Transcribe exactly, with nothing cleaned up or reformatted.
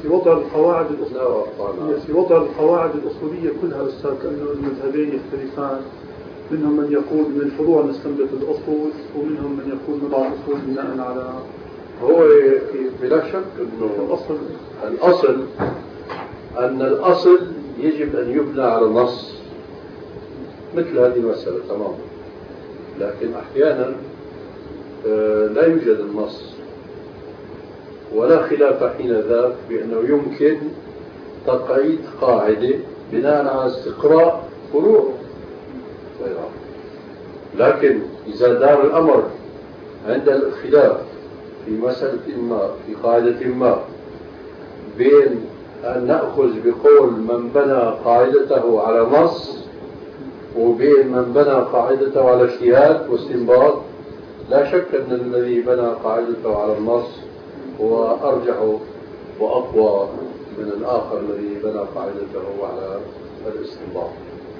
في وضع القواعد الأصولية في وضع القواعد الأصولية كلها أستاذ أنه المذهبين يختلفان، منهم من يقول من الفروع نستنبط الأصول، ومنهم من يقول نضع الأصول بناء على. هو بلا شك أنه الأصل الأصل أن الأصل يجب أن يبنى على النص مثل هذه المسألة تماما، لكن أحيانا لا يوجد النص ولا خلاف حين ذاك بأنه يمكن تقعيد قاعدة بناء على استقراء فروع، لكن إذا دار الأمر عند الخلاف في مسألة ما في قاعدة ما بين أن نأخذ بقول من بنى قاعدته على نص وبين من بنى قاعدته على اجتهاد واستنباط، لا شك أن الذي بنى قاعدته على النص هو أرجح وأقوى من الآخر الذي بنى قاعدته على الاستنباط.